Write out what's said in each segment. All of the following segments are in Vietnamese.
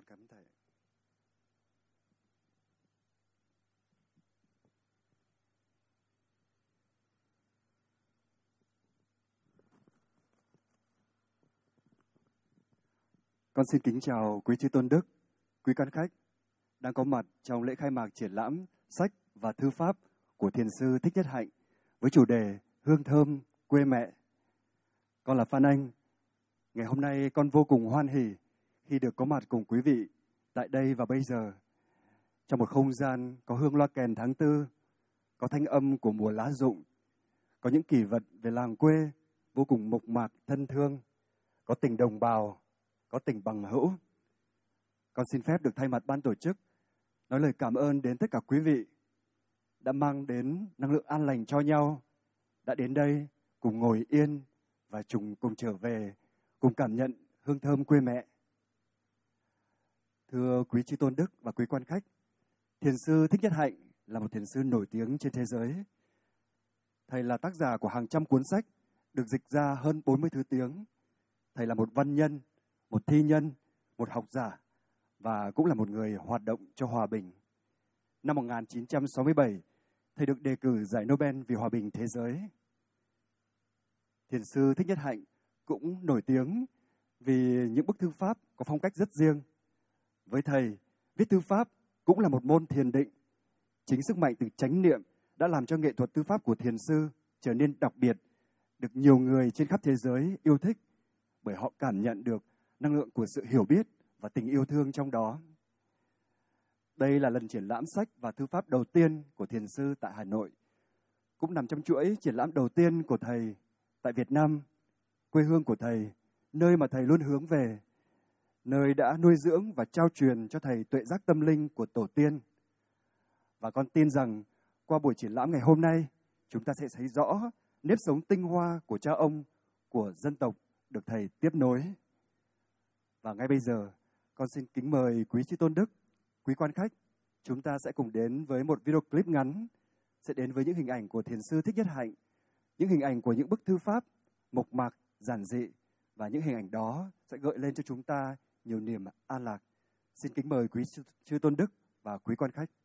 cảm thầy. Con xin kính chào quý chư tôn đức, quý quan khách đang có mặt trong lễ khai mạc triển lãm sách và thư pháp của Thiền sư Thích Nhất Hạnh với chủ đề Hương thơm quê mẹ. Con là Phan Anh. Ngày hôm nay con vô cùng hoan hỉ khi được có mặt cùng quý vị tại đây và bây giờ. Trong một không gian có hương loa kèn tháng tư, có thanh âm của mùa lá rụng, có những kỷ vật về làng quê vô cùng mộc mạc thân thương, có tình đồng bào, có tình bằng hữu. Con xin phép được thay mặt ban tổ chức nói lời cảm ơn đến tất cả quý vị đã mang đến năng lượng an lành cho nhau, đã đến đây cùng ngồi yên và cùng trở về, cùng cảm nhận hương thơm quê mẹ. Thưa quý chư tôn đức và quý quan khách, Thiền sư Thích Nhất Hạnh là một thiền sư nổi tiếng trên thế giới. Thầy là tác giả của hàng trăm cuốn sách, được dịch ra hơn 40 thứ tiếng. Thầy là một văn nhân, một thi nhân, một học giả và cũng là một người hoạt động cho hòa bình. Năm 1967, thầy được đề cử giải Nobel vì hòa bình thế giới. Thiền sư Thích Nhất Hạnh cũng nổi tiếng vì những bức thư pháp có phong cách rất riêng. Với thầy, viết thư pháp cũng là một môn thiền định. Chính sức mạnh từ chánh niệm đã làm cho nghệ thuật thư pháp của thiền sư trở nên đặc biệt, được nhiều người trên khắp thế giới yêu thích bởi họ cảm nhận được năng lượng của sự hiểu biết và tình yêu thương trong đó. Đây là lần triển lãm sách và thư pháp đầu tiên của thiền sư tại Hà Nội, cũng nằm trong chuỗi triển lãm đầu tiên của thầy tại Việt Nam, quê hương của thầy, nơi mà thầy luôn hướng về, nơi đã nuôi dưỡng và trao truyền cho thầy tuệ giác tâm linh của tổ tiên. Và con tin rằng qua buổi triển lãm ngày hôm nay, chúng ta sẽ thấy rõ nếp sống tinh hoa của cha ông, của dân tộc được thầy tiếp nối. Và ngay bây giờ, con xin kính mời quý chư tôn đức, quý quan khách, chúng ta sẽ cùng đến với một video clip ngắn, sẽ đến với những hình ảnh của thiền sư Thích Nhất Hạnh, những hình ảnh của những bức thư pháp mộc mạc, giản dị, và những hình ảnh đó sẽ gợi lên cho chúng ta nhiều niềm an lạc. Xin kính mời quý chư tôn đức và quý quan khách.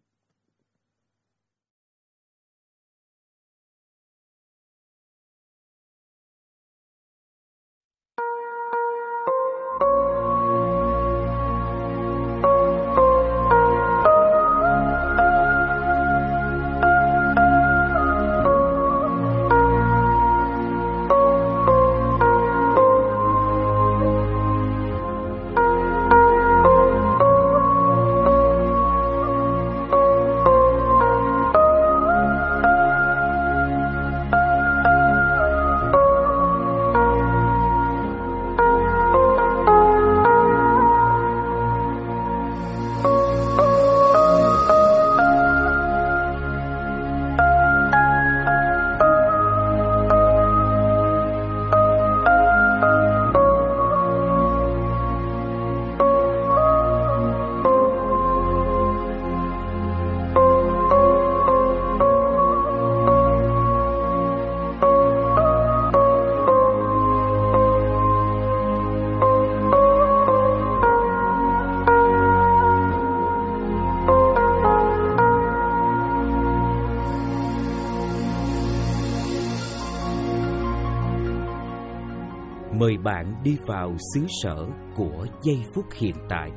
Mời bạn đi vào xứ sở của giây phút hiện tại.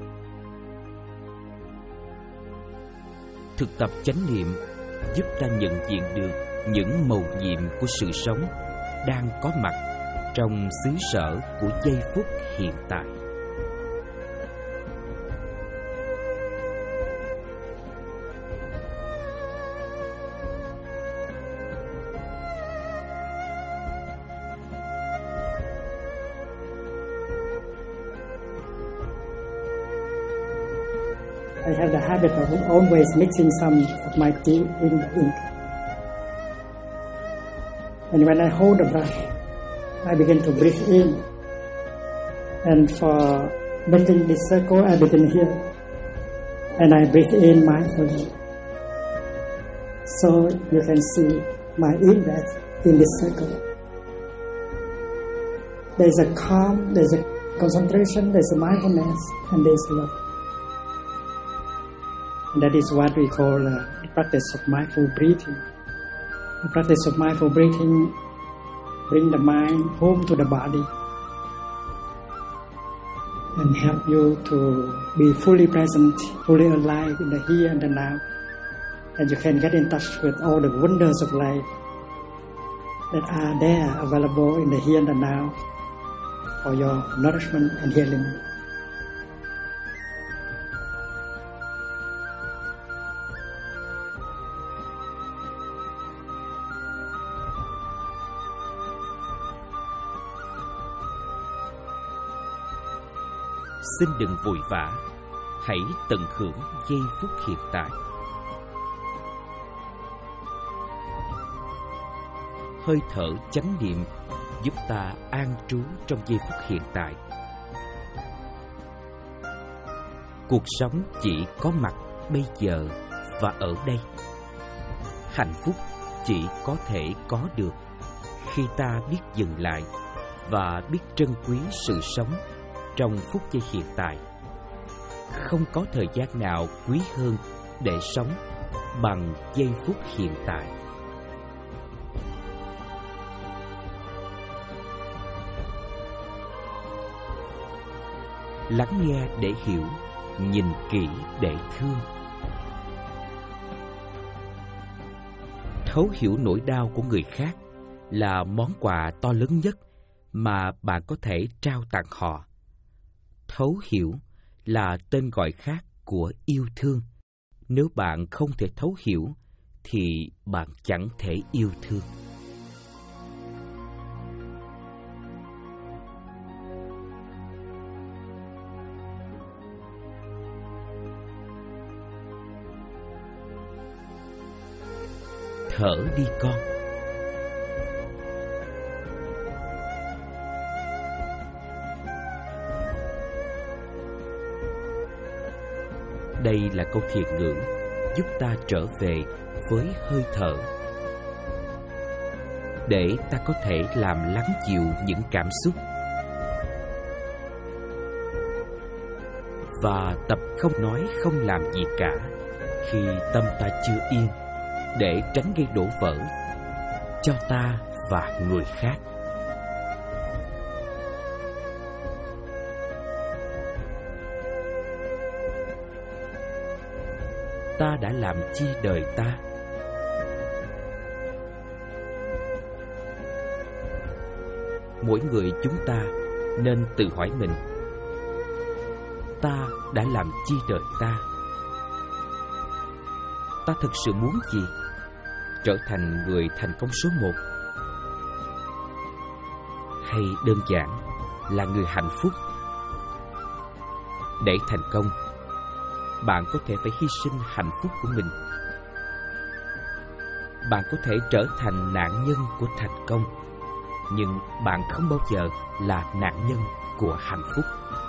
Thực tập chánh niệm giúp ta nhận diện được những mầu nhiệm của sự sống đang có mặt trong xứ sở của giây phút hiện tại. I have the habit of always mixing some of my tea in the ink. And when I hold the brush, I begin to breathe in. And for making this circle, I begin here. And I breathe in mindfully. So you can see my in-breath in this circle. There's a calm, there's a concentration, there's mindfulness, and there's love. And that is what we call the practice of mindful breathing. The practice of mindful breathing bring the mind home to the body and help you to be fully present, fully alive in the here and the now. And you can get in touch with all the wonders of life that are there, available in the here and the now for your nourishment and healing. Xin đừng vội vã, hãy tận hưởng giây phút hiện tại. Hơi thở chánh niệm giúp ta an trú trong giây phút hiện tại. Cuộc sống chỉ có mặt bây giờ và ở đây. Hạnh phúc chỉ có thể có được khi ta biết dừng lại và biết trân quý sự sống trong phút giây hiện tại. Không có thời gian nào quý hơn để sống bằng giây phút hiện tại. Lắng nghe để hiểu, nhìn kỹ để thương. Thấu hiểu nỗi đau của người khác là món quà to lớn nhất mà bạn có thể trao tặng họ. Thấu hiểu là tên gọi khác của yêu thương. Nếu bạn không thể thấu hiểu thì bạn chẳng thể yêu thương. Thở đi con. Đây là câu thiền ngữ giúp ta trở về với hơi thở, để ta có thể làm lắng dịu những cảm xúc và tập không nói không làm gì cả khi tâm ta chưa yên, để tránh gây đổ vỡ cho ta và người khác. Ta đã làm chi đời ta? Mỗi người chúng ta nên tự hỏi mình, ta đã làm chi đời ta? Ta thực sự muốn gì? Trở thành người thành công số 1? Hay đơn giản là người hạnh phúc? Để thành công, bạn có thể phải hy sinh hạnh phúc của mình. Bạn có thể trở thành nạn nhân của thành công, nhưng bạn không bao giờ là nạn nhân của hạnh phúc.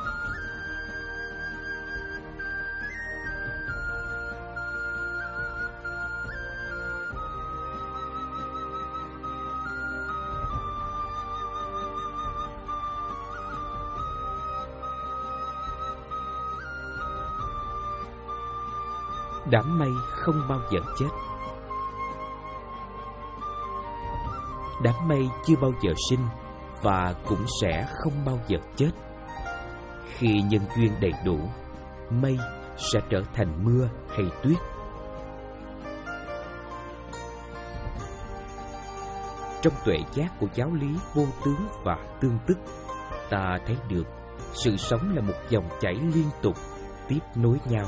Đám mây không bao giờ chết. Đám mây chưa bao giờ sinh và cũng sẽ không bao giờ chết. Khi nhân duyên đầy đủ, mây sẽ trở thành mưa hay tuyết. Trong tuệ giác của giáo lý vô tướng và tương tức, ta thấy được sự sống là một dòng chảy liên tục tiếp nối nhau.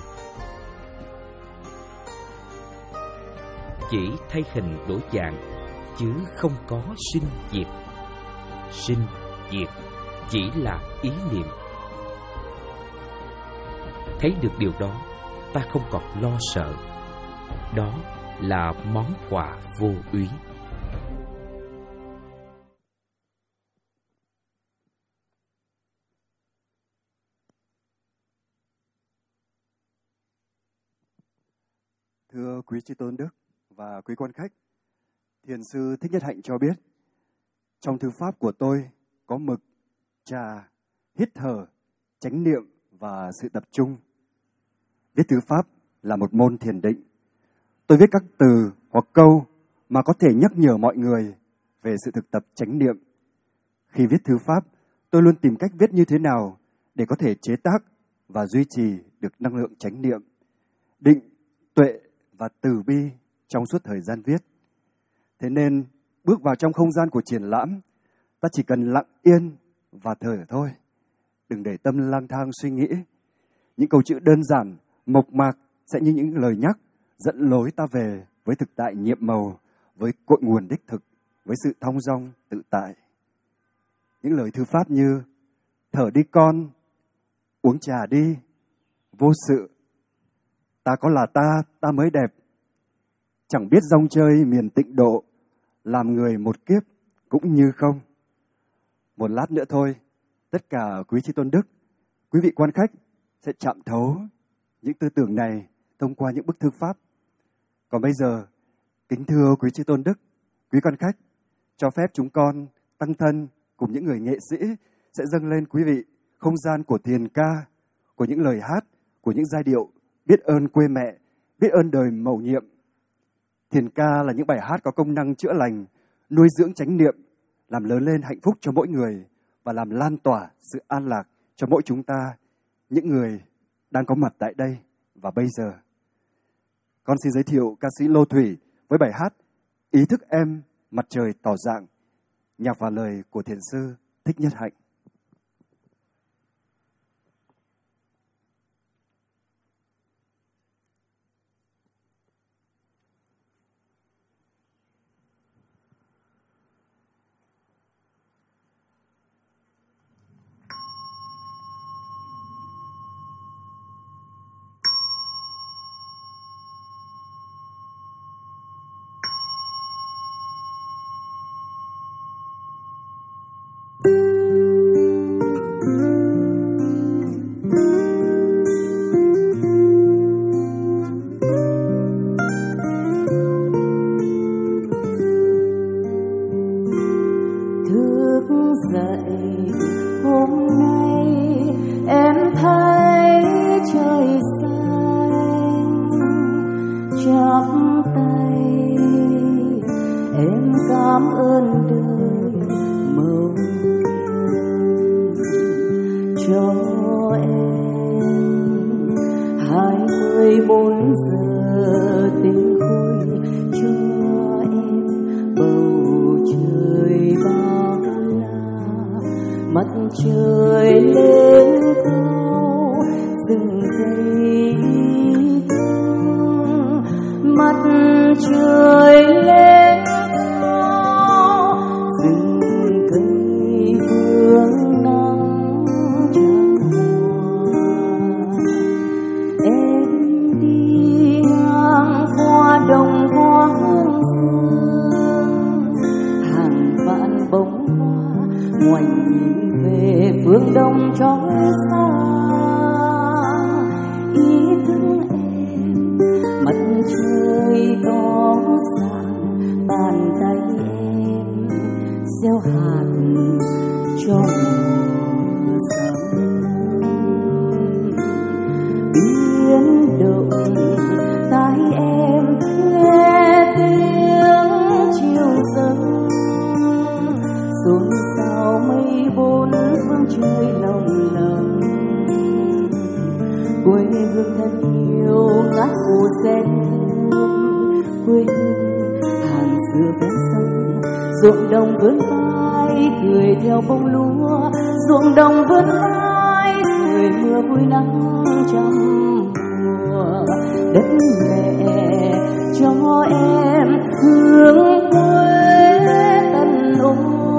Chỉ thay hình đổi dạng, chứ không có sinh diệt. Sinh diệt chỉ là ý niệm. Thấy được điều đó, ta không còn lo sợ. Đó là món quà vô úy. Thưa quý Chí Tôn Đức và quý quan khách, Thiền sư Thích Nhất Hạnh cho biết, trong thư pháp của tôi có mực, trà, hít thở, chánh niệm và sự tập trung. Viết thư pháp là một môn thiền định. Tôi viết các từ hoặc câu mà có thể nhắc nhở mọi người về sự thực tập chánh niệm. Khi viết thư pháp, tôi luôn tìm cách viết như thế nào để có thể chế tác và duy trì được năng lượng chánh niệm, định, tuệ và từ bi trong suốt thời gian viết. Thế nên, bước vào trong không gian của triển lãm, ta chỉ cần lặng yên và thở thôi. Đừng để tâm lang thang suy nghĩ. Những câu chữ đơn giản, mộc mạc sẽ như những lời nhắc dẫn lối ta về với thực tại nhiệm màu, với cội nguồn đích thực, với sự thong dong tự tại. Những lời thư pháp như thở đi con, uống trà đi, vô sự, ta có là ta mới đẹp, chẳng biết rong chơi miền tịnh độ, làm người một kiếp cũng như không. Một lát nữa thôi, tất cả quý chi tôn đức, quý vị quan khách sẽ chạm thấu những tư tưởng này thông qua những bức thư pháp. Còn bây giờ, kính thưa quý chi tôn đức, quý quan khách, cho phép chúng con tăng thân cùng những người nghệ sĩ sẽ dâng lên quý vị không gian của thiền ca, của những lời hát, của những giai điệu biết ơn quê mẹ, biết ơn đời mầu nhiệm. Thiền ca là những bài hát có công năng chữa lành, nuôi dưỡng chánh niệm, làm lớn lên hạnh phúc cho mỗi người và làm lan tỏa sự an lạc cho mỗi chúng ta, những người đang có mặt tại đây và bây giờ. Con xin giới thiệu ca sĩ Lô Thủy với bài hát Ý thức em, mặt trời tỏ dạng, nhạc và lời của thiền sư Thích Nhất Hạnh. Ruộng đồng vươn vai cười theo bông lúa, ruộng đồng vươn vai cười mưa vui nắng trăm mùa. Đất mẹ cho em hương quê tận ô,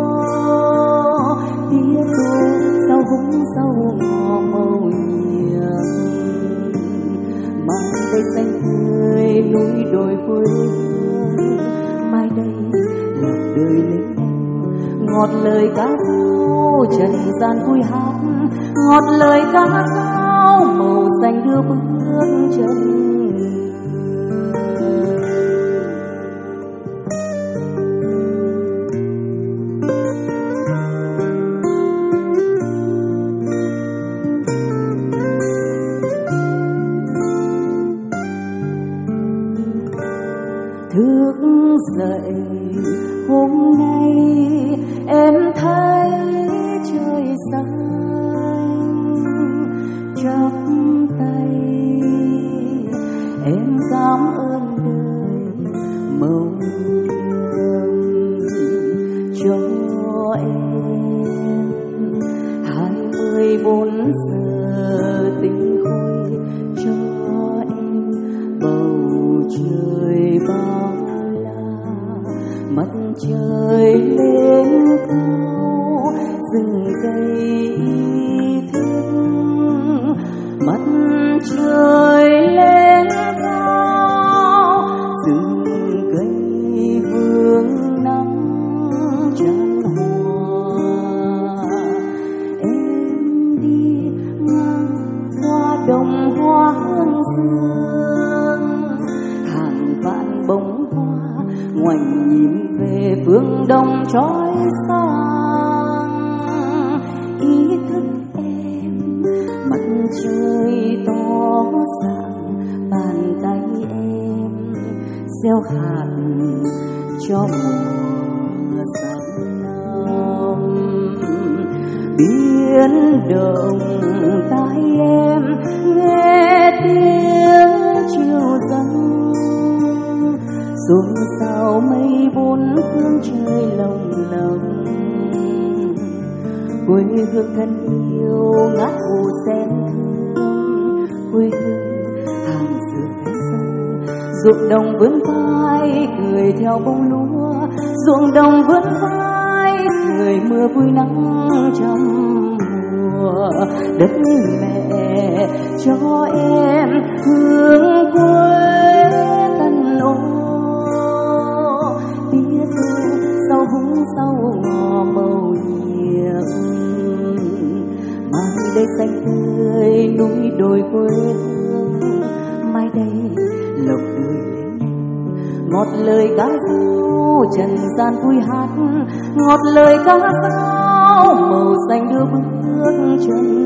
tía tô rau húng rau ngò màu nhiệm, mang cây xanh tươi núi đồi quê hương. Mai đây đời lính em, ngọt lời ca dao trần gian vui hát, ngọt lời ca dao màu xanh đưa bước chân. thức dậy hôm nay em thấy trời xanh, chắp tay em cảm ơn đời màu nhiệm cho em. 24 giờ tinh khôi cho em, bầu trời bao la, mặt trời lên cao, rừng cây thương, mặt trời lên cao, rừng cây vương nắng tràn hoa. Em đi ngang qua đồng hoa hương dương, hàng vạn bông hoa ngoảnh nhìn về phương đông trói sáng. Ý thức em mặt trời to sáng, bàn tay em gieo hạt cho mùa sang năm. Biến động tai em nghe tiếng chiều dâng, xôn xao mây bốn phương trời lồng lộng. Quê hương thân yêu ngát hồ sen thơm, quê hương hàng dừa ven sông, ruộng đồng vươn vai cười theo bông lúa, ruộng đồng vươn vai cười mưa vui nắng trong mùa. Đất mẹ cho em hương quê tân ô, tía tô sau húng sau ngò màu nhiệm, mai đây xanh tươi núi đồi quê hương, mai đây lộc đời lên nhanh, ngọt lời ca dao trần gian vui hát, ngọt lời ca dao màu xanh đưa bước chân.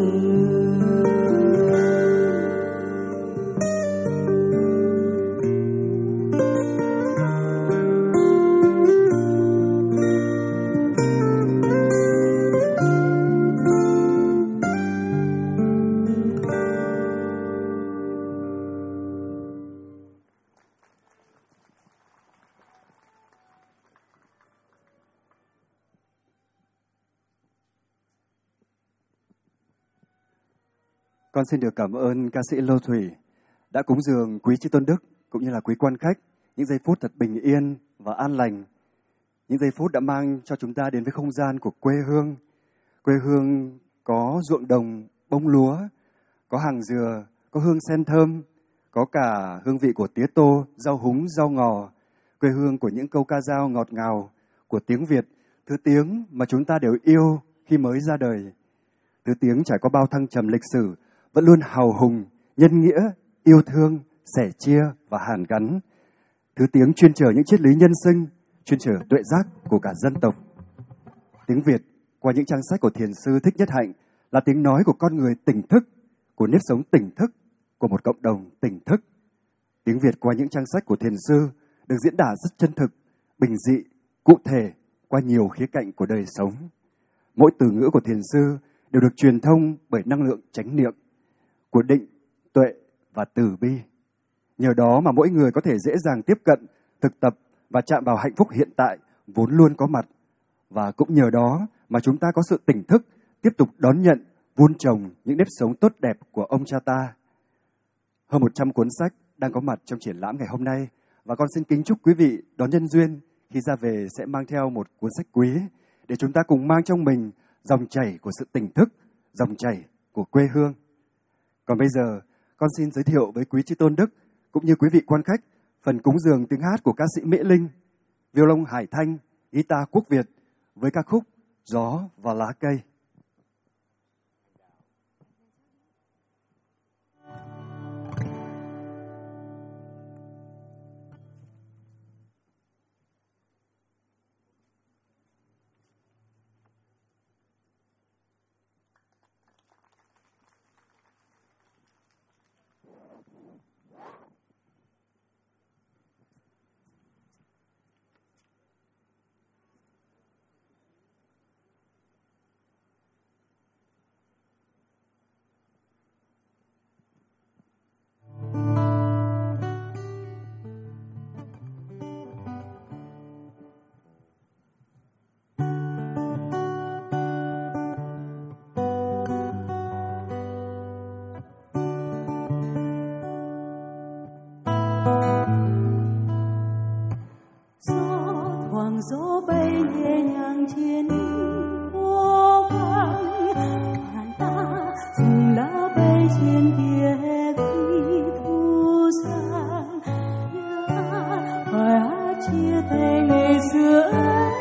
Con xin được cảm ơn ca sĩ Lô Thủy đã cúng dường quý Chí Tôn Đức cũng như là quý quan khách những giây phút thật bình yên và an lành. Những giây phút đã mang cho chúng ta đến với không gian của quê hương. Quê hương có ruộng đồng, bông lúa, có hàng dừa, có hương sen thơm, có cả hương vị của tía tô, rau húng, rau ngò. Quê hương của những câu ca dao ngọt ngào của tiếng Việt, thứ tiếng mà chúng ta đều yêu khi mới ra đời. Thứ tiếng trải qua bao thăng trầm lịch sử, vẫn luôn hào hùng, nhân nghĩa, yêu thương, sẻ chia và hàn gắn. Thứ tiếng chuyên chở những triết lý nhân sinh, chuyên chở tuệ giác của cả dân tộc. Tiếng Việt qua những trang sách của Thiền sư Thích Nhất Hạnh là tiếng nói của con người tỉnh thức, của nếp sống tỉnh thức, của một cộng đồng tỉnh thức. Tiếng Việt qua những trang sách của Thiền sư được diễn tả rất chân thực, bình dị, cụ thể qua nhiều khía cạnh của đời sống. Mỗi từ ngữ của Thiền sư đều được truyền thông bởi năng lượng chánh niệm, của định, tuệ và từ bi. Nhờ đó mà mỗi người có thể dễ dàng tiếp cận, thực tập và chạm vào hạnh phúc hiện tại vốn luôn có mặt. Và cũng nhờ đó mà chúng ta có sự tỉnh thức, tiếp tục đón nhận, vun trồng những nếp sống tốt đẹp của ông cha ta. Hơn 100 cuốn sách đang có mặt trong triển lãm ngày hôm nay, và con xin kính chúc quý vị đón nhân duyên khi ra về sẽ mang theo một cuốn sách quý để chúng ta cùng mang trong mình dòng chảy của sự tỉnh thức, dòng chảy của quê hương. Còn bây giờ, con xin giới thiệu với quý Chí Tôn Đức cũng như quý vị quan khách phần cúng dường tiếng hát của ca sĩ Mỹ Linh, violon Hải Thanh, guitar Quốc Việt với ca khúc Gió và Lá Cây. bài hát chia tay ngày xưa ấy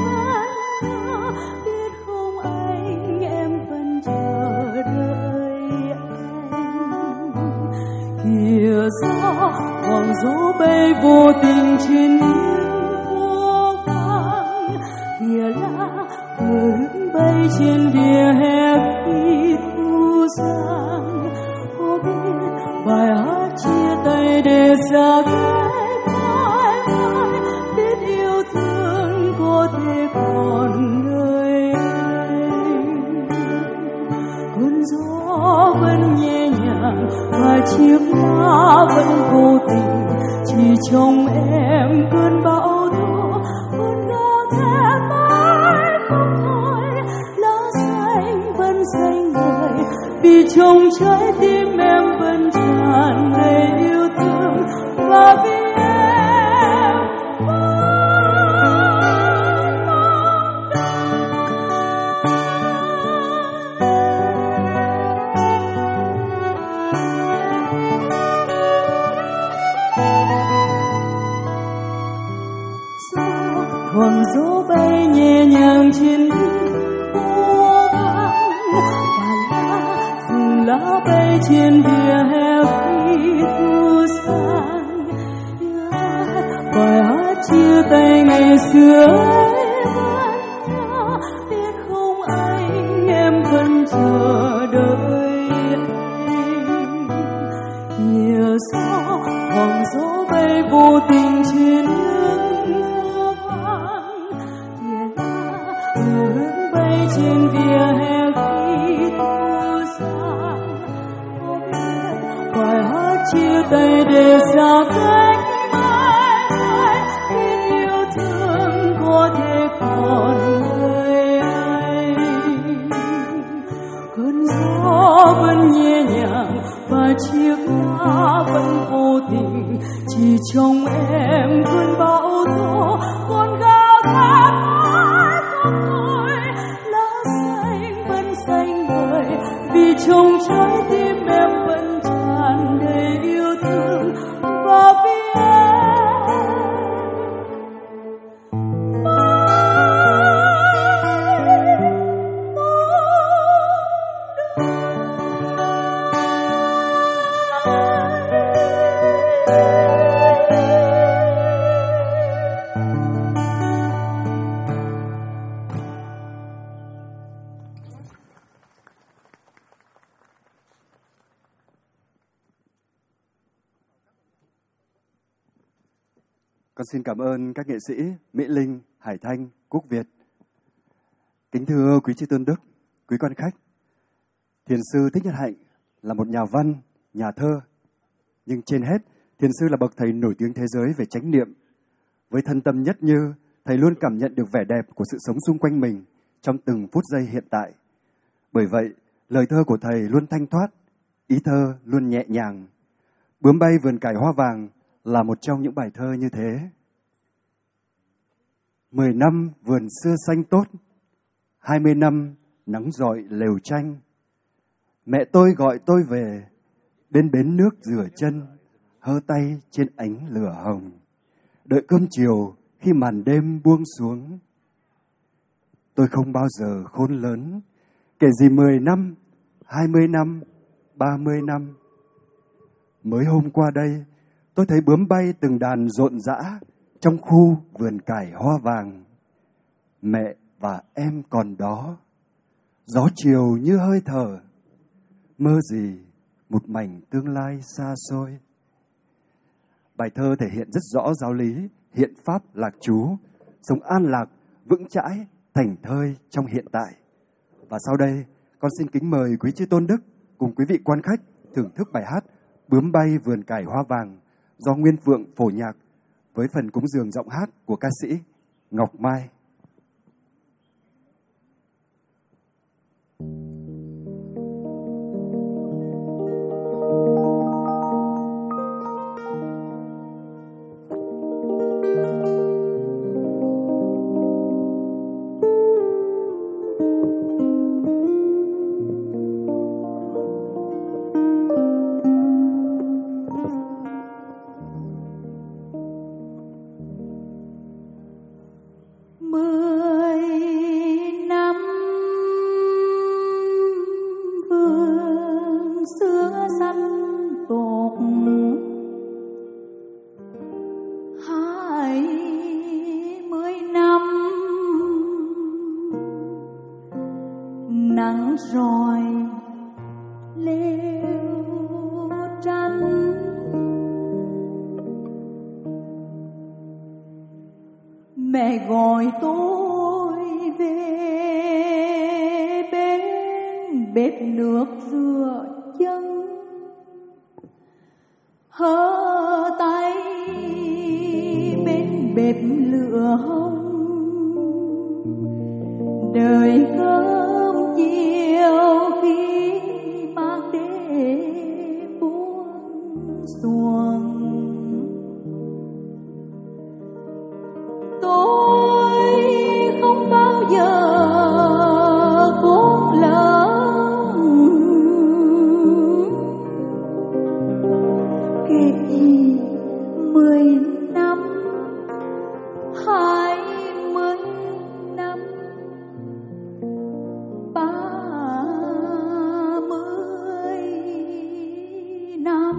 biết không anh em vẫn chờ đợi anh. Kìa gió hoàng gió bay vô tình trên những phố vắng, kìa lá hương bay trên vỉa hè khi thu sang. Có biết bài hát chia tay để xa cách mãi mãi, biết yêu thương có thể còn nơi anh. Cơn gió vẫn nhẹ nhàng và chiếc lá vẫn vô tình, chỉ trong em cơn bão tố cơn gào thét mãi không thôi. Lá xanh vẫn xanh ngời vì trong trái tim em vẫn tràn đầy yêu thương, và vì em hoàng gió bay nhẹ nhàng trên những phố vắng, và lá bay trên vỉa hè khi thu sang. Bài hát chia tay ngày xưa ấy vẫn nhớ, biết không anh em vẫn chờ đợi anh. Nhờ gió hoàng gió bay vô tình trên những phố vắng, kìa lá hương bay trên vỉa hè khi thu sang. Có biết bài hát chia tay để xa cách mãi mãi, biết yêu thương có thể còn nơi anh. Cơn gió vẫn nhẹ nhàng và chiếc lá vẫn vô tình, chỉ trong em cơn bão tố còn gào thét mãi không thôi. Lá xanh vẫn xanh ngời vì trong trái tim em vẫn tràn đầy yêu thương, và vì Con xin cảm ơn các nghệ sĩ Mỹ Linh, Hải Thanh, Quốc Việt. Kính thưa quý tri tôn đức, quý quan khách, Thiền sư Thích Nhất Hạnh là một nhà văn, nhà thơ, nhưng trên hết, Thiền sư là bậc thầy nổi tiếng thế giới về chánh niệm. Với thân tâm nhất như, thầy luôn cảm nhận được vẻ đẹp của sự sống xung quanh mình trong từng phút giây hiện tại. Bởi vậy, lời thơ của thầy luôn thanh thoát, ý thơ luôn nhẹ nhàng. Bướm bay vườn cải hoa vàng là một trong những bài thơ như thế. 10 năm vườn xưa xanh tốt, 20 năm nắng rọi lều tranh. Mẹ tôi gọi tôi về, bên bến nước rửa chân, hơ tay trên ánh lửa hồng. Đợi cơm chiều khi màn đêm buông xuống. Tôi không bao giờ khôn lớn, kể gì 10 năm, 20 năm, 30 năm. Mới hôm qua đây, tôi thấy bướm bay từng đàn rộn rã trong khu vườn cải hoa vàng. Mẹ và em còn đó, gió chiều như hơi thở. Mơ gì một mảnh tương lai xa xôi. Bài thơ thể hiện rất rõ giáo lý hiện pháp lạc trú, sống an lạc, vững chãi, thảnh thơi trong hiện tại. Và sau đây, con xin kính mời quý chư tôn đức cùng quý vị quan khách thưởng thức bài hát Bướm bay vườn cải hoa vàng do Nguyên Phượng phổ nhạc với phần cúng dường giọng hát của ca sĩ Ngọc Mai. 10 năm vườn xưa xanh tột, 20 năm nắng rọi lêu tranh. Mẹ gọi tôi về bên bếp nước rửa chân, hơ tay bên bếp lửa hồng, đời cơm chiều khi bác đế buông xuồng. Tôi không bao giờ buông lỡ kể gì 10 năm 20 năm 30 năm.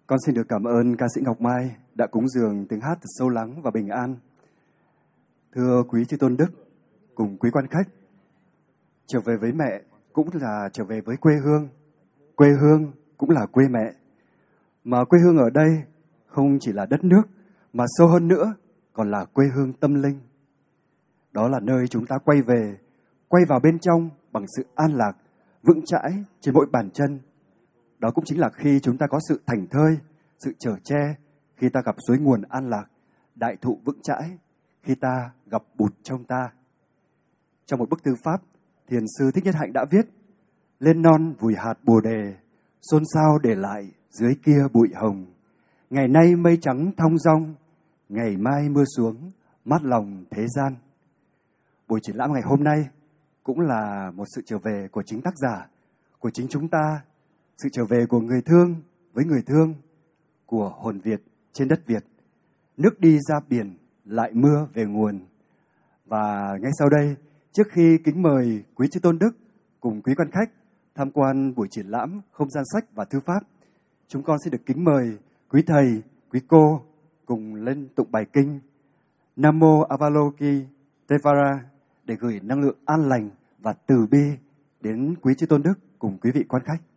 Con xin được cảm ơn ca sĩ Ngọc Mai đã cúng dường tiếng hát thật sâu lắng và bình an. Thưa quý chư tôn đức cùng quý quan khách, trở về với mẹ cũng là trở về với quê hương cũng là quê mẹ. Mà quê hương ở đây không chỉ là đất nước, mà sâu hơn nữa còn là quê hương tâm linh. Đó là nơi chúng ta quay vào bên trong bằng sự an lạc, vững chãi trên mỗi bàn chân. Đó cũng chính là khi chúng ta có sự thảnh thơi, sự chở che, khi ta gặp suối nguồn an lạc, đại thụ vững chãi, khi ta gặp Bụt trong ta. Trong một bức thư pháp, Thiền sư Thích Nhất Hạnh đã viết: lên non vùi hạt bồ đề, xôn xao để lại dưới kia bụi hồng. Ngày nay mây trắng thong dong, ngày mai mưa xuống, mát lòng thế gian. Buổi triển lãm ngày hôm nay cũng là một sự trở về của chính tác giả, của chính chúng ta, sự trở về của người thương với người thương, của hồn Việt trên đất Việt. Nước đi ra biển, lại mưa về nguồn. Và ngay sau đây, trước khi kính mời quý chư tôn đức cùng quý quan khách tham quan buổi triển lãm không gian sách và thư pháp, chúng con xin được kính mời quý thầy, quý cô cùng lên tụng bài kinh Namo Avalokiteshvara để gửi năng lượng an lành và từ bi đến quý chư tôn đức cùng quý vị quan khách.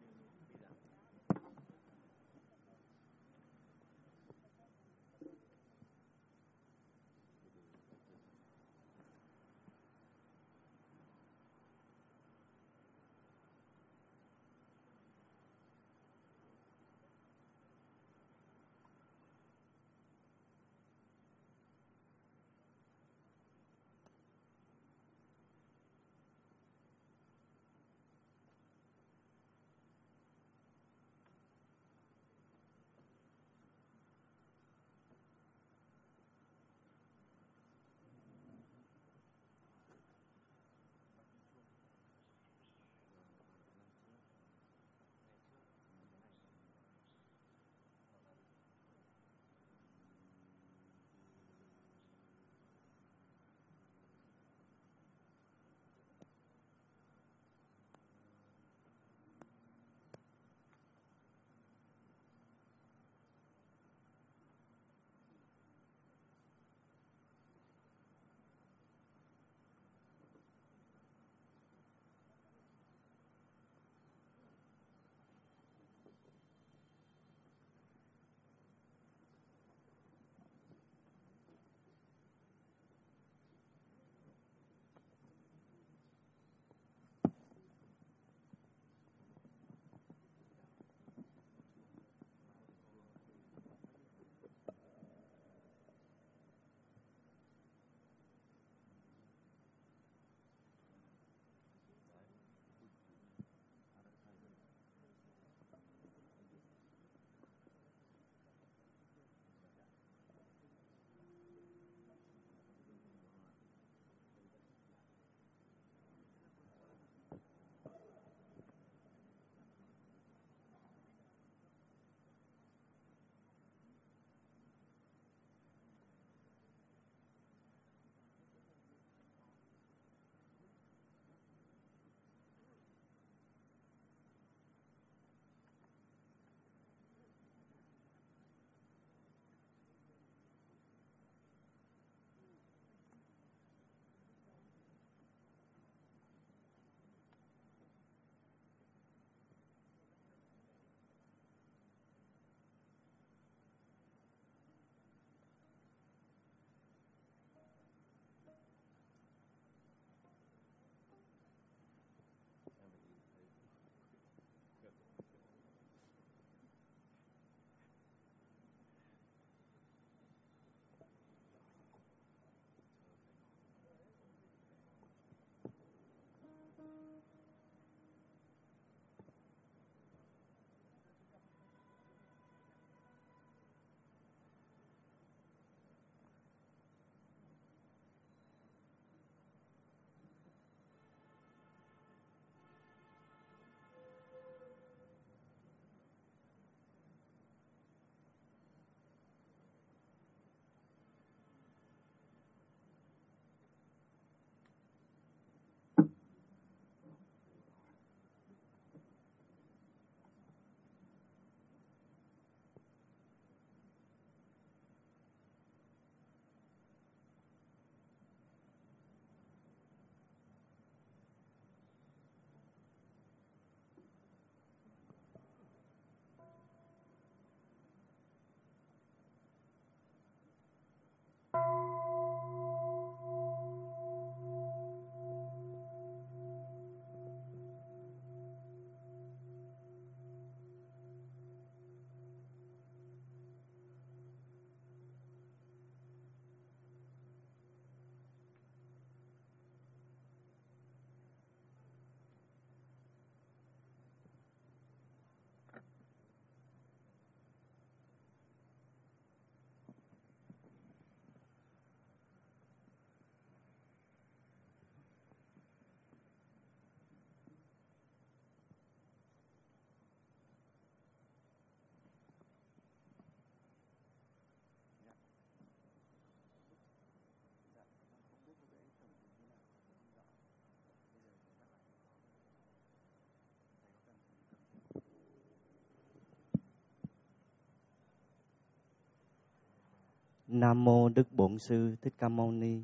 Nam mô Đức Bổn Sư Thích Ca Mâu Ni.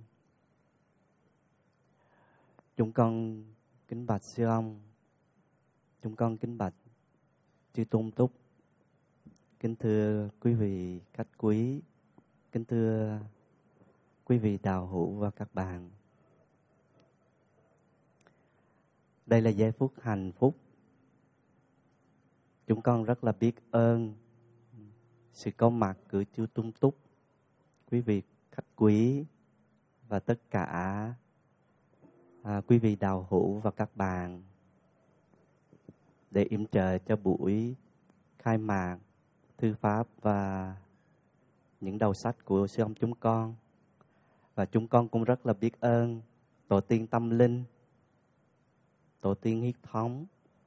Chúng con kính bạch sư ông, chúng con kính bạch chư Tôn Túc, kính thưa quý vị khách quý, kính thưa quý vị đạo hữu và các bạn. Đây là giây phút hạnh phúc. Chúng con rất là biết ơn sự có mặt của chư Tôn Túc, quý vị khách quý và tất cả quý vị đạo hữu và các bạn để yểm trợ cho buổi khai mạc thư pháp và những đầu sách của sư ông chúng con. Và chúng con cũng rất là biết ơn tổ tiên tâm linh, tổ tiên huyết thống,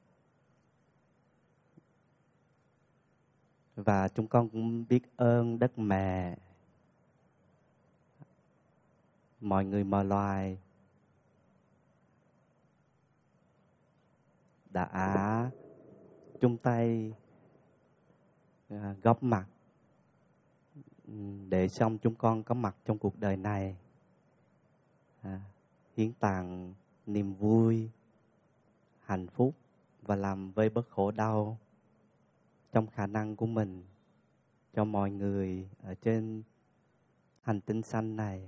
và chúng con cũng biết ơn đất mẹ, mọi người mọi loài đã chung tay góp mặt để xong chúng con có mặt trong cuộc đời này, hiến tặng niềm vui, hạnh phúc và làm vơi bớt khổ đau trong khả năng của mình cho mọi người ở trên hành tinh xanh này.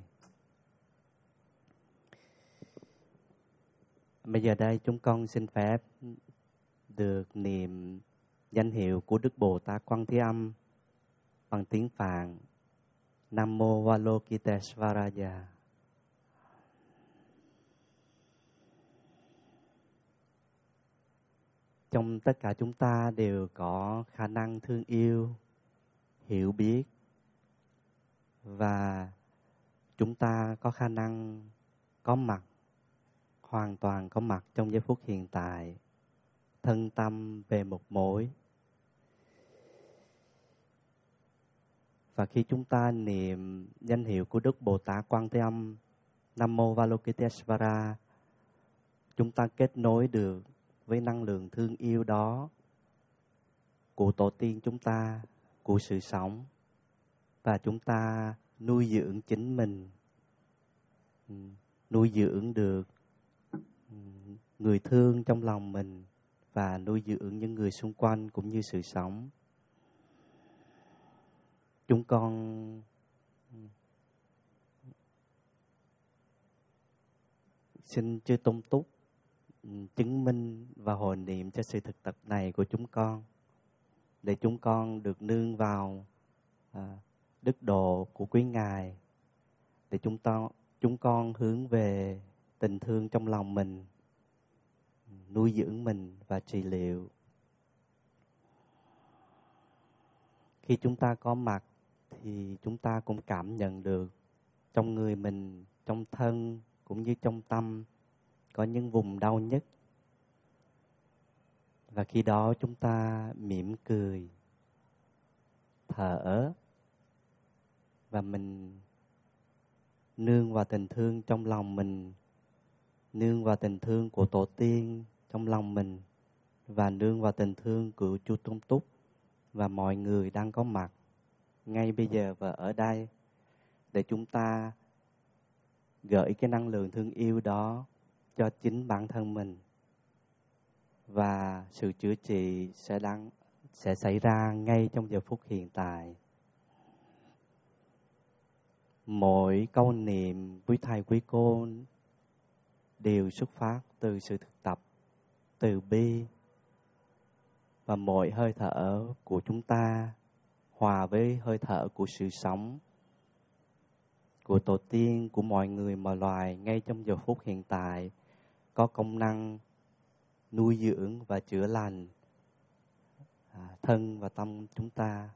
Bây giờ đây chúng con xin phép được niệm danh hiệu của Đức Bồ Tát Quan Thế Âm bằng tiếng Phạn. Nam mô Avalokitesvaraya. Trong tất cả chúng ta đều có khả năng thương yêu, hiểu biết, và chúng ta có khả năng có mặt, hoàn toàn có mặt trong giây phút hiện tại, thân tâm về một mối. Và khi chúng ta niệm danh hiệu của Đức Bồ Tát Quan Thế Âm, Nam mô Avalokitesvara, chúng ta kết nối được với năng lượng thương yêu đó của tổ tiên chúng ta, của sự sống, và chúng ta nuôi dưỡng chính mình, nuôi dưỡng được người thương trong lòng mình và nuôi dưỡng những người xung quanh cũng như sự sống. Chúng con xin chư Tôn Túc chứng minh và hồi niệm cho sự thực tập này của chúng con, để chúng con được nương vào đức độ của quý Ngài, để chúng con hướng về tình thương trong lòng mình, nuôi dưỡng mình và trị liệu. Khi chúng ta có mặt thì chúng ta cũng cảm nhận được trong người mình, trong thân cũng như trong tâm có những vùng đau nhất. Và khi đó chúng ta mỉm cười, thở, và mình nương vào tình thương trong lòng mình, nương vào tình thương của tổ tiên trong lòng mình, và nương vào tình thương của chư Tôn Túc và mọi người đang có mặt ngay bây giờ và ở đây, để chúng ta gửi cái năng lượng thương yêu đó cho chính bản thân mình, và sự chữa trị sẽ xảy ra ngay trong giờ phút hiện tại. Mỗi câu niệm quý thầy quý cô đều xuất phát từ sự thực tập từ bi, và mỗi hơi thở của chúng ta hòa với hơi thở của sự sống, của tổ tiên, của mọi người mọi loài ngay trong giờ phút hiện tại, có công năng nuôi dưỡng và chữa lành thân và tâm chúng ta.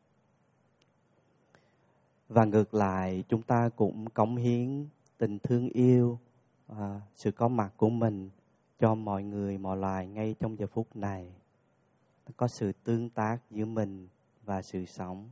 Và ngược lại, chúng ta cũng cống hiến tình thương yêu, sự có mặt của mình cho mọi người mọi loài ngay trong giờ phút này. Có sự tương tác giữa mình và sự sống.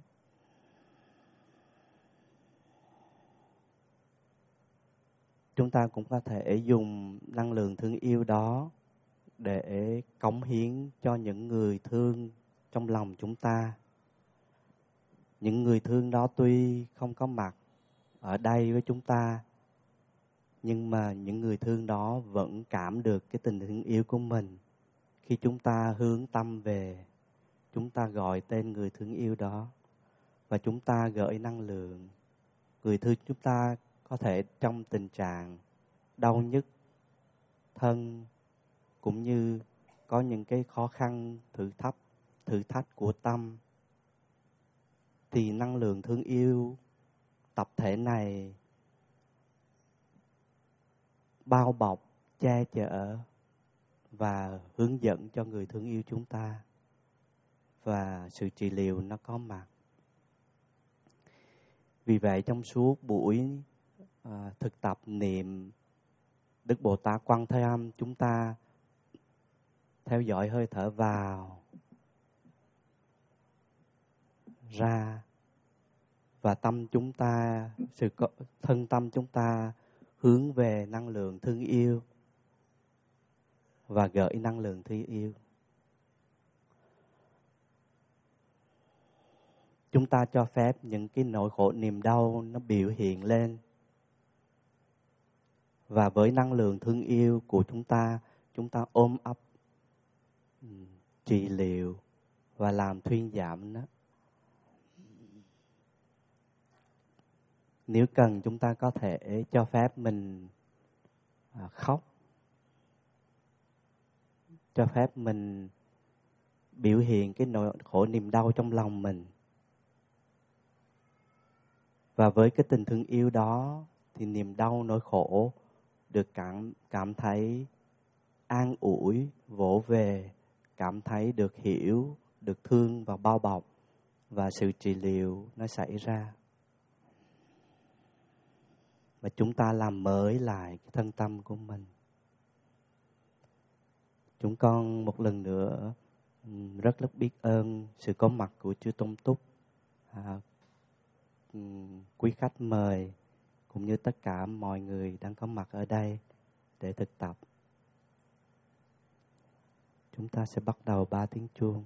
Chúng ta cũng có thể dùng năng lượng thương yêu đó để cống hiến cho những người thương trong lòng chúng ta. những người thương đó tuy không có mặt ở đây với chúng ta, nhưng mà những người thương đó vẫn cảm được cái tình thương yêu của mình. Khi chúng ta hướng tâm về, chúng ta gọi tên người thương yêu đó và chúng ta gửi năng lượng. Người thương chúng ta có thể trong tình trạng đau nhức thân, cũng như có những cái khó khăn thử thách của tâm, thì năng lượng thương yêu tập thể này bao bọc, che chở và hướng dẫn cho người thương yêu chúng ta, và sự trị liệu nó có mặt. Vì vậy trong suốt buổi thực tập niệm Đức Bồ Tát Quan Thế Âm, chúng ta theo dõi hơi thở vào, ra, và tâm chúng ta, thân tâm chúng ta hướng về năng lượng thương yêu và gửi năng lượng thương yêu. Chúng ta cho phép những cái nỗi khổ niềm đau nó biểu hiện lên, và với năng lượng thương yêu của chúng ta ôm ấp, trị liệu và làm thuyên giảm nó. Nếu cần, chúng ta có thể cho phép mình khóc, cho phép mình biểu hiện cái nỗi khổ niềm đau trong lòng mình. Và với cái tình thương yêu đó thì niềm đau, nỗi khổ được cảm thấy an ủi, vỗ về, cảm thấy được hiểu, được thương và bao bọc, và sự trị liệu nó xảy ra. Và chúng ta làm mới lại cái thân tâm của mình. Chúng con một lần nữa rất biết ơn sự có mặt của Chư Tôn Túc, quý khách mời, cũng như tất cả mọi người đang có mặt ở đây để thực tập. Chúng ta sẽ bắt đầu 3 tiếng chuông.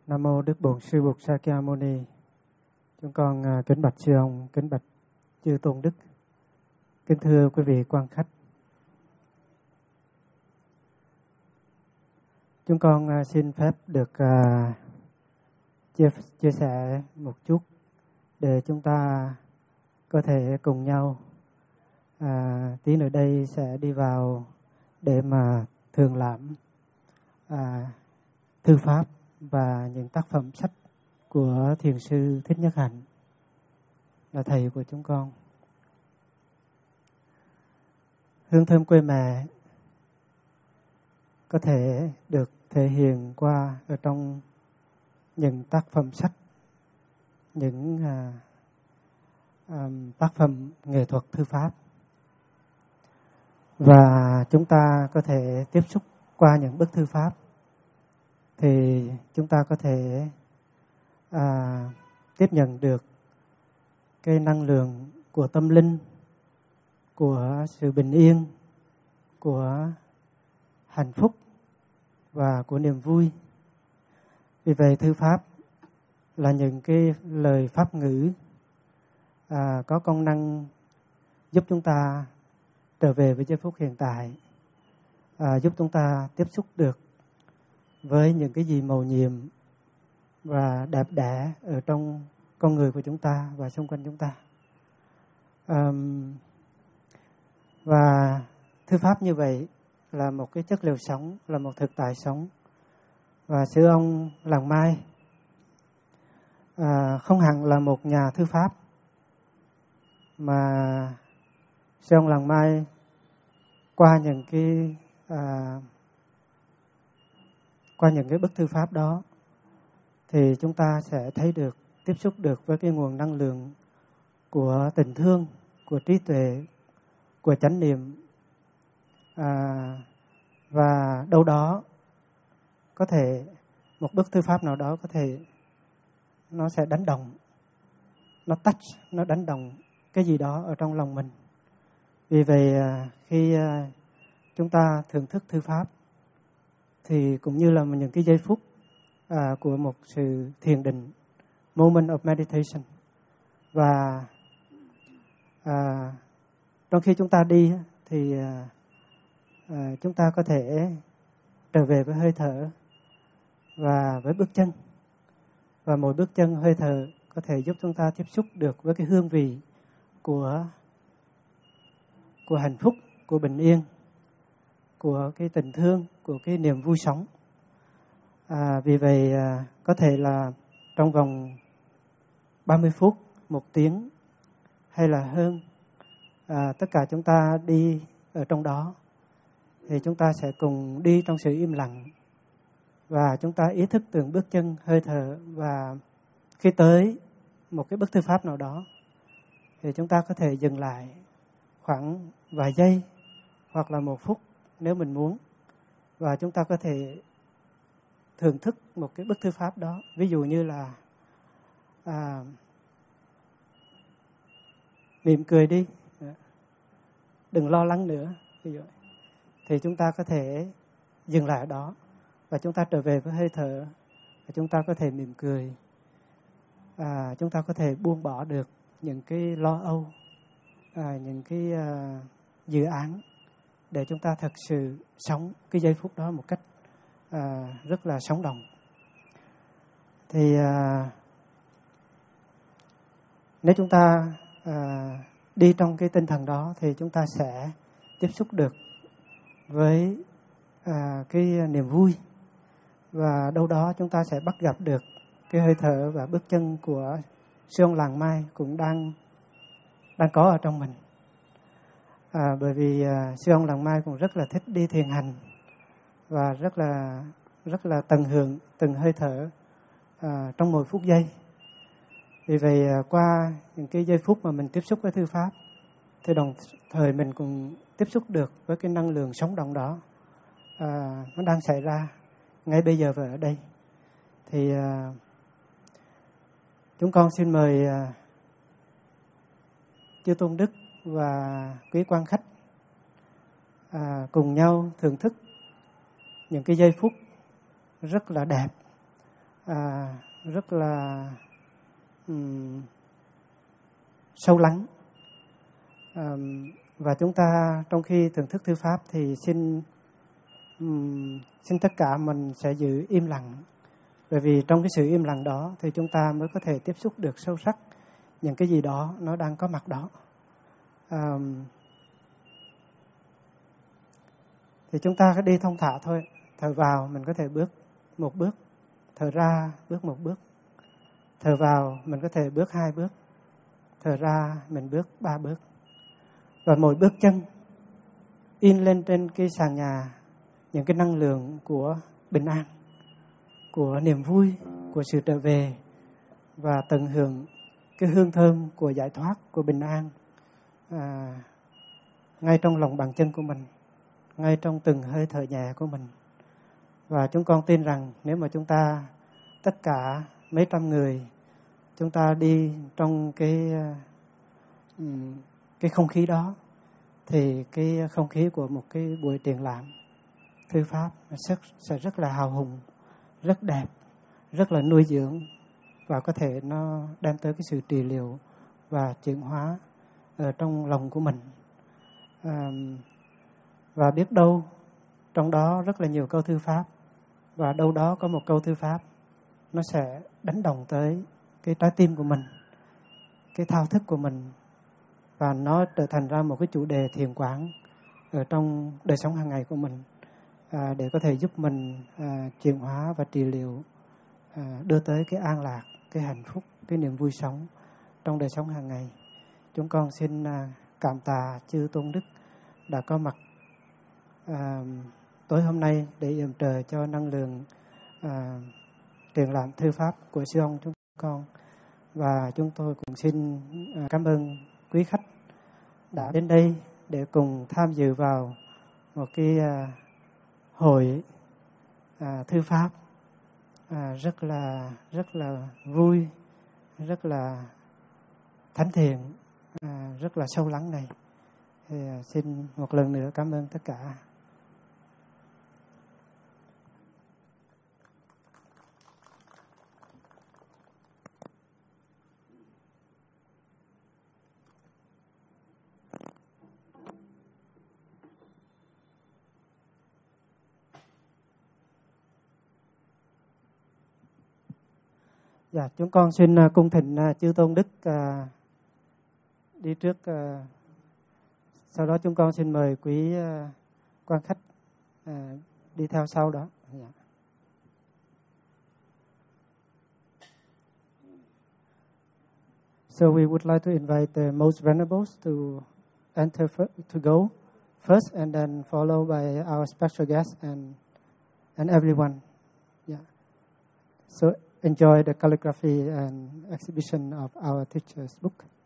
Nam mô Đức Bổn Sư Bụt Sakyamuni. Chúng con kính bạch sư ông, kính bạch chư tôn đức, kính thưa quý vị quan khách. Chúng con xin phép được chia sẻ một chút để chúng ta có thể cùng nhau tí nữa đây sẽ đi vào để mà thường lãm thư pháp và những tác phẩm sách của Thiền sư Thích Nhất Hạnh, là thầy của chúng con. Hương thơm quê mẹ có thể được thể hiện qua ở trong những tác phẩm sách, những tác phẩm nghệ thuật thư pháp. Và chúng ta có thể tiếp xúc qua những bức thư pháp thì chúng ta có thể tiếp nhận được cái năng lượng của tâm linh, của sự bình yên, của hạnh phúc và của niềm vui. Vì vậy thư pháp là những cái lời pháp ngữ có công năng giúp chúng ta trở về với giây phút hiện tại, giúp chúng ta tiếp xúc được với những cái gì mầu nhiệm và đẹp đẽ ở trong con người của chúng ta và xung quanh chúng ta. Và thư pháp như vậy là một cái chất liệu sống, là một thực tại sống. Và sư ông Làng Mai không hẳn là một nhà thư pháp, mà sư ông Làng Mai qua những cái bức thư pháp đó thì chúng ta sẽ thấy được, tiếp xúc được với cái nguồn năng lượng của tình thương, của trí tuệ, của chánh niệm. Và đâu đó có thể một bức thư pháp nào đó có thể nó sẽ đánh động, nó touch, nó đánh động cái gì đó ở trong lòng mình. Vì vậy khi chúng ta thưởng thức thư pháp thì cũng như là những cái giây phút của một sự thiền định, moment of meditation. Và trong khi chúng ta đi thì chúng ta có thể trở về với hơi thở và với bước chân. Và mỗi bước chân hơi thở có thể giúp chúng ta tiếp xúc được với cái hương vị của hạnh phúc, của bình yên, của cái tình thương, của cái niềm vui sống. Vì vậy có thể là trong vòng 30 phút, 1 tiếng hay là hơn, tất cả chúng ta đi ở trong đó thì chúng ta sẽ cùng đi trong sự im lặng. Và chúng ta ý thức từng bước chân, hơi thở. Và khi tới một cái bức thư pháp nào đó thì chúng ta có thể dừng lại khoảng vài giây hoặc là 1 phút nếu mình muốn. Và chúng ta có thể thưởng thức một cái bức thư pháp đó. Ví dụ như là mỉm cười đi, đừng lo lắng nữa, ví dụ. Thì chúng ta có thể dừng lại ở đó và chúng ta trở về với hơi thở. Và chúng ta có thể mỉm cười. Chúng ta có thể buông bỏ được những cái lo âu, những cái dự án, để chúng ta thật sự sống cái giây phút đó một cách rất là sống động. Thì nếu chúng ta đi trong cái tinh thần đó thì chúng ta sẽ tiếp xúc được với cái niềm vui. Và đâu đó chúng ta sẽ bắt gặp được cái hơi thở và bước chân của sư ông Làng Mai cũng đang có ở trong mình. Bởi vì sư ông Làng Mai cũng rất là thích đi thiền hành và rất là tận hưởng từng hơi thở trong mỗi phút giây. Vì vậy qua những cái giây phút mà mình tiếp xúc với thư pháp thì đồng thời mình cũng tiếp xúc được với cái năng lượng sống động đó, nó đang xảy ra ngay bây giờ và ở đây. Thì chúng con xin mời chư tôn đức và quý quan khách cùng nhau thưởng thức những cái giây phút rất là đẹp rất là sâu lắng. Và chúng ta trong khi thưởng thức thư pháp thì xin tất cả mình sẽ giữ im lặng, bởi vì trong cái sự im lặng đó thì chúng ta mới có thể tiếp xúc được sâu sắc những cái gì đó nó đang có mặt đó. Thì chúng ta cứ đi thong thả thôi. Thở vào mình có thể bước một bước, thở ra bước một bước, thở vào mình có thể bước 2 bước, thở ra mình bước 3 bước. Và mỗi bước chân in lên trên cái sàn nhà những cái năng lượng của bình an, của niềm vui, của sự trở về, và tận hưởng cái hương thơm của giải thoát, của bình an ngay trong lòng bàn chân của mình, ngay trong từng hơi thở nhẹ của mình. Và chúng con tin rằng nếu mà chúng ta tất cả mấy trăm người chúng ta đi trong cái không khí đó, thì cái không khí của một cái buổi triển lãm thư pháp sẽ rất là hào hùng, rất đẹp, rất là nuôi dưỡng, và có thể nó đem tới cái sự trị liệu và chuyển hóa ở trong lòng của mình. Và biết đâu trong đó rất là nhiều câu thư pháp, và đâu đó có một câu thư pháp nó sẽ đánh động tới cái trái tim của mình, cái thao thức của mình, và nó trở thành ra một cái chủ đề thiền quán ở trong đời sống hàng ngày của mình, để có thể giúp mình chuyển hóa và trị liệu, đưa tới cái an lạc, cái hạnh phúc, cái niềm vui sống trong đời sống hàng ngày. Chúng con xin cảm tạ chư Tôn Đức đã có mặt tối hôm nay để yểm trợ cho năng lượng triển lãm thư pháp của sư ông chúng con. Và chúng tôi cũng xin cảm ơn quý khách đã đến đây để cùng tham dự vào một cái hội thư pháp rất là vui, rất là thánh thiện, rất là sâu lắng này. Thì xin một lần nữa cảm ơn tất cả. Dạ, chúng con xin cung thỉnh chư Tôn Đức đi trước. Sau đó chúng con xin mời quý quan khách đi theo sau đó. Dạ. So we would like to invite the most venerables to enter to go first, and then followed by our special guests and everyone. Yeah. So enjoy the calligraphy and exhibition of our teacher's book.